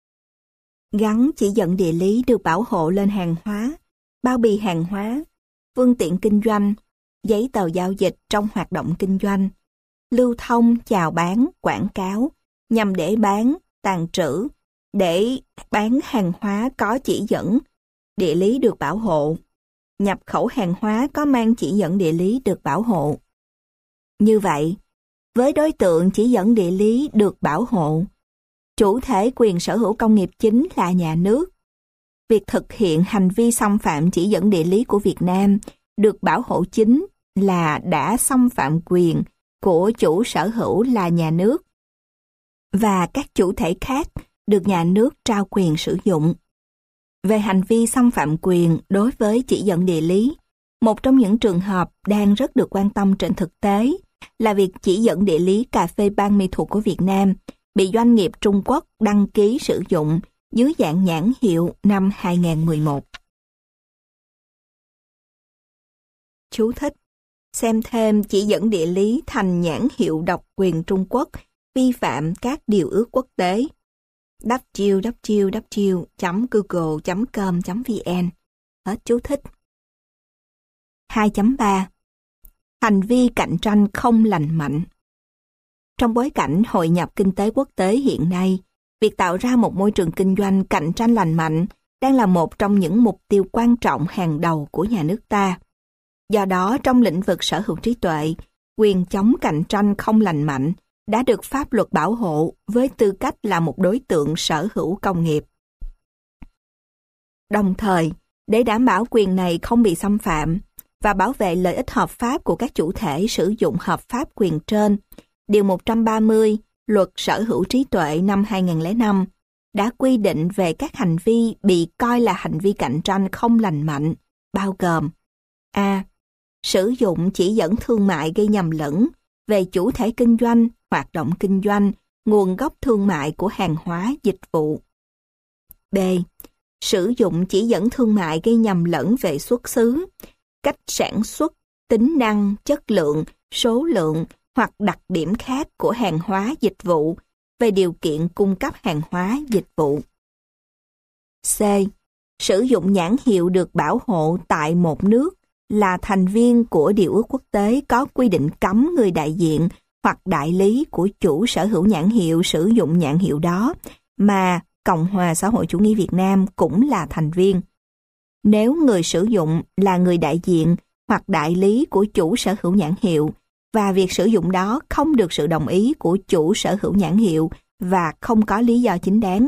S1: Gắn chỉ dẫn địa lý được bảo hộ lên hàng hóa, bao bì hàng hóa, phương tiện kinh doanh, giấy tờ giao dịch trong hoạt động kinh doanh, lưu thông, chào bán, quảng cáo, nhằm để bán, tàng trữ, để bán hàng hóa có chỉ dẫn địa lý được bảo hộ, nhập khẩu hàng hóa có mang chỉ dẫn địa lý được bảo hộ. Như vậy, với đối tượng chỉ dẫn địa lý được bảo hộ, chủ thể quyền sở hữu công nghiệp chính là nhà nước. Việc thực hiện hành vi xâm phạm chỉ dẫn địa lý của Việt Nam được bảo hộ chính là đã xâm phạm quyền của chủ sở hữu là nhà nước và các chủ thể khác được nhà nước trao quyền sử dụng. Về hành vi xâm phạm quyền đối với chỉ dẫn địa lý, một trong những trường hợp đang rất được quan tâm trên thực tế là việc chỉ dẫn địa lý cà phê Ban Mê Thuột của Việt Nam bị doanh nghiệp Trung Quốc đăng ký sử dụng dưới dạng nhãn hiệu năm 2011. Chú thích: xem thêm chỉ dẫn địa lý thành nhãn hiệu độc quyền Trung Quốc vi phạm các điều ước quốc tế. www.google.com.vn. Hết chú thích. 2.3 Hành vi cạnh tranh không lành mạnh. Trong bối cảnh hội nhập kinh tế quốc tế hiện nay, việc tạo ra một môi trường kinh doanh cạnh tranh lành mạnh đang là một trong những mục tiêu quan trọng hàng đầu của nhà nước ta. Do đó, trong lĩnh vực sở hữu trí tuệ, quyền chống cạnh tranh không lành mạnh đã được pháp luật bảo hộ với tư cách là một đối tượng sở hữu công nghiệp. Đồng thời, để đảm bảo quyền này không bị xâm phạm và bảo vệ lợi ích hợp pháp của các chủ thể sử dụng hợp pháp quyền trên, Điều 130 Luật Sở hữu trí tuệ năm 2005 đã quy định về các hành vi bị coi là hành vi cạnh tranh không lành mạnh, bao gồm: A. Sử dụng chỉ dẫn thương mại gây nhầm lẫn về chủ thể kinh doanh, hoạt động kinh doanh, nguồn gốc thương mại của hàng hóa, dịch vụ. B. Sử dụng chỉ dẫn thương mại gây nhầm lẫn về xuất xứ, cách sản xuất, tính năng, chất lượng, số lượng hoặc đặc điểm khác của hàng hóa, dịch vụ về điều kiện cung cấp hàng hóa, dịch vụ. C. Sử dụng nhãn hiệu được bảo hộ tại một nước là thành viên của điều ước quốc tế có quy định cấm người đại diện hoặc đại lý của chủ sở hữu nhãn hiệu sử dụng nhãn hiệu đó, mà Cộng hòa xã hội chủ nghĩa Việt Nam cũng là thành viên. Nếu người sử dụng là người đại diện hoặc đại lý của chủ sở hữu nhãn hiệu và việc sử dụng đó không được sự đồng ý của chủ sở hữu nhãn hiệu và không có lý do chính đáng.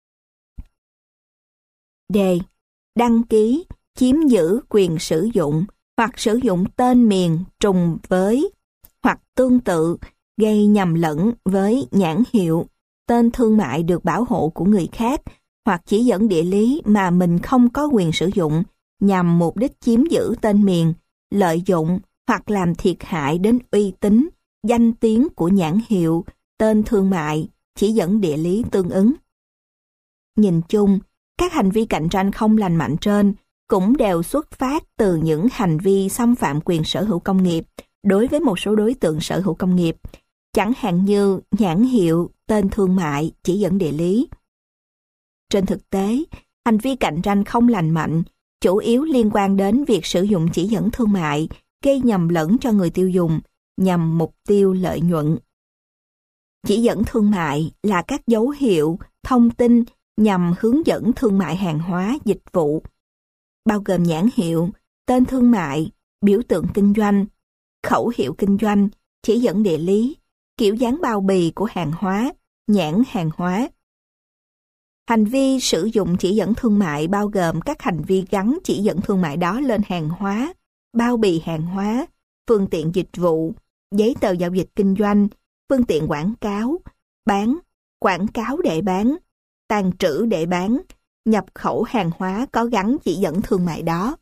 S1: D. Đăng ký, chiếm giữ quyền sử dụng hoặc sử dụng tên miền trùng với hoặc tương tự gây nhầm lẫn với nhãn hiệu, tên thương mại được bảo hộ của người khác, hoặc chỉ dẫn địa lý mà mình không có quyền sử dụng nhằm mục đích chiếm giữ tên miền, lợi dụng hoặc làm thiệt hại đến uy tín, danh tiếng của nhãn hiệu, tên thương mại, chỉ dẫn địa lý tương ứng. Nhìn chung, các hành vi cạnh tranh không lành mạnh trên cũng đều xuất phát từ những hành vi xâm phạm quyền sở hữu công nghiệp đối với một số đối tượng sở hữu công nghiệp, chẳng hạn như nhãn hiệu, tên thương mại, chỉ dẫn địa lý. Trên thực tế, hành vi cạnh tranh không lành mạnh chủ yếu liên quan đến việc sử dụng chỉ dẫn thương mại gây nhầm lẫn cho người tiêu dùng nhằm mục tiêu lợi nhuận. Chỉ dẫn thương mại là các dấu hiệu, thông tin nhằm hướng dẫn thương mại hàng hóa, dịch vụ, bao gồm nhãn hiệu, tên thương mại, biểu tượng kinh doanh, khẩu hiệu kinh doanh, chỉ dẫn địa lý, kiểu dáng bao bì của hàng hóa, nhãn hàng hóa. Hành vi sử dụng chỉ dẫn thương mại bao gồm các hành vi gắn chỉ dẫn thương mại đó lên hàng hóa, bao bì hàng hóa, phương tiện dịch vụ, giấy tờ giao dịch kinh doanh, phương tiện quảng cáo, bán, quảng cáo để bán, tàng trữ để bán, nhập khẩu hàng hóa có gắn chỉ dẫn thương mại đó.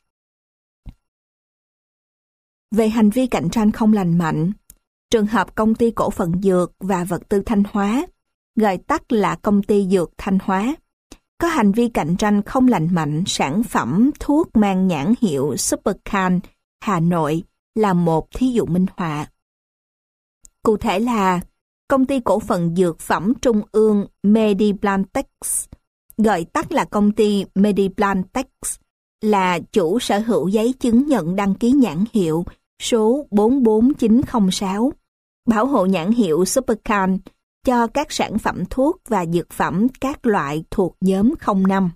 S1: Về hành vi cạnh tranh không lành mạnh, trường hợp công ty cổ phần dược và vật tư Thanh Hóa, gọi tắt là công ty dược Thanh Hóa, có hành vi cạnh tranh không lành mạnh sản phẩm thuốc mang nhãn hiệu Supercan Hà Nội là một thí dụ minh họa. Cụ thể là công ty cổ phần dược phẩm Trung ương Mediplantex, gọi tắt là công ty Mediplantex, là chủ sở hữu giấy chứng nhận đăng ký nhãn hiệu số 44906, bảo hộ nhãn hiệu Supercan cho các sản phẩm thuốc và dược phẩm các loại thuộc nhóm 05.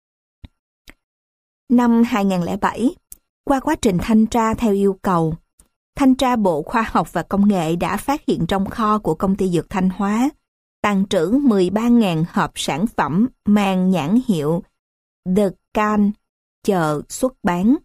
S1: Năm 2007, qua quá trình thanh tra theo yêu cầu, Thanh tra Bộ Khoa học và Công nghệ đã phát hiện trong kho của công ty dược Thanh Hóa tàng trữ 13.000 hộp sản phẩm mang nhãn hiệu The Can chờ xuất bán.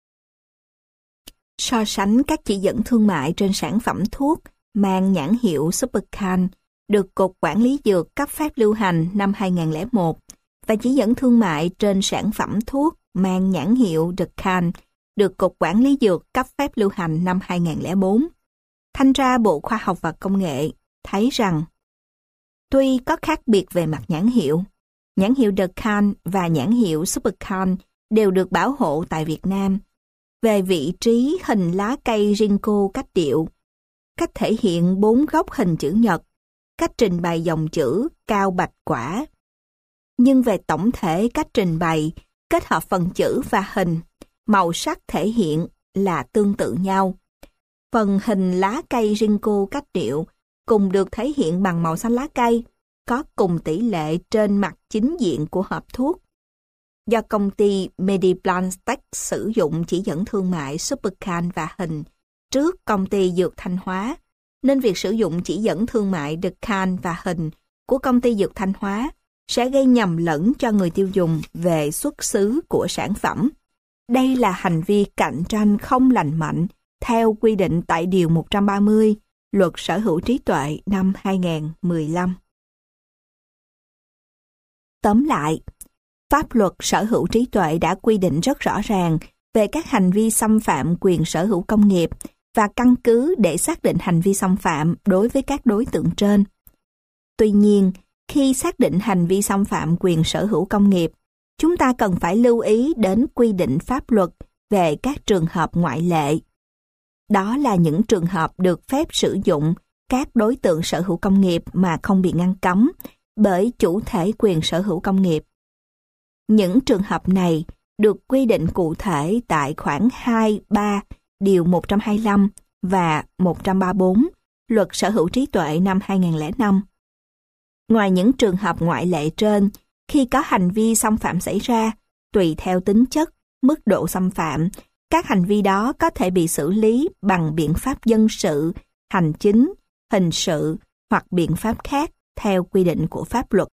S1: So sánh các chỉ dẫn thương mại trên sản phẩm thuốc mang nhãn hiệu Supercan được Cục Quản lý Dược cấp phép lưu hành năm 2001 và chỉ dẫn thương mại trên sản phẩm thuốc mang nhãn hiệu The Can được Cục Quản lý Dược cấp phép lưu hành năm 2004. Thanh tra Bộ Khoa học và Công nghệ thấy rằng tuy có khác biệt về mặt nhãn hiệu The Can và nhãn hiệu Supercan đều được bảo hộ tại Việt Nam. Về vị trí hình lá cây ginkgo cách điệu, cách thể hiện 4 góc hình chữ nhật, cách trình bày dòng chữ cao bạch quả. Nhưng về tổng thể cách trình bày, kết hợp phần chữ và hình, màu sắc thể hiện là tương tự nhau. Phần hình lá cây ginkgo cách điệu cùng được thể hiện bằng màu xanh lá cây, có cùng tỷ lệ trên mặt chính diện của hộp thuốc. Do công ty Mediplantex sử dụng chỉ dẫn thương mại Supercan và hình trước công ty dược Thanh Hóa, nên việc sử dụng chỉ dẫn thương mại The Can và hình của công ty dược Thanh Hóa sẽ gây nhầm lẫn cho người tiêu dùng về xuất xứ của sản phẩm. Đây là hành vi cạnh tranh không lành mạnh theo quy định tại Điều 130 Luật Sở hữu trí tuệ năm 2015. Tóm lại, pháp luật sở hữu trí tuệ đã quy định rất rõ ràng về các hành vi xâm phạm quyền sở hữu công nghiệp và căn cứ để xác định hành vi xâm phạm đối với các đối tượng trên. Tuy nhiên, khi xác định hành vi xâm phạm quyền sở hữu công nghiệp, chúng ta cần phải lưu ý đến quy định pháp luật về các trường hợp ngoại lệ. Đó là những trường hợp được phép sử dụng các đối tượng sở hữu công nghiệp mà không bị ngăn cấm bởi chủ thể quyền sở hữu công nghiệp. Những trường hợp này được quy định cụ thể tại khoản 2, 3, Điều 125 và 134 Luật Sở hữu trí tuệ năm 2005. Ngoài những trường hợp ngoại lệ trên, khi có hành vi xâm phạm xảy ra, tùy theo tính chất, mức độ xâm phạm, các hành vi đó có thể bị xử lý bằng biện pháp dân sự, hành chính, hình sự hoặc biện pháp khác theo quy định của pháp luật.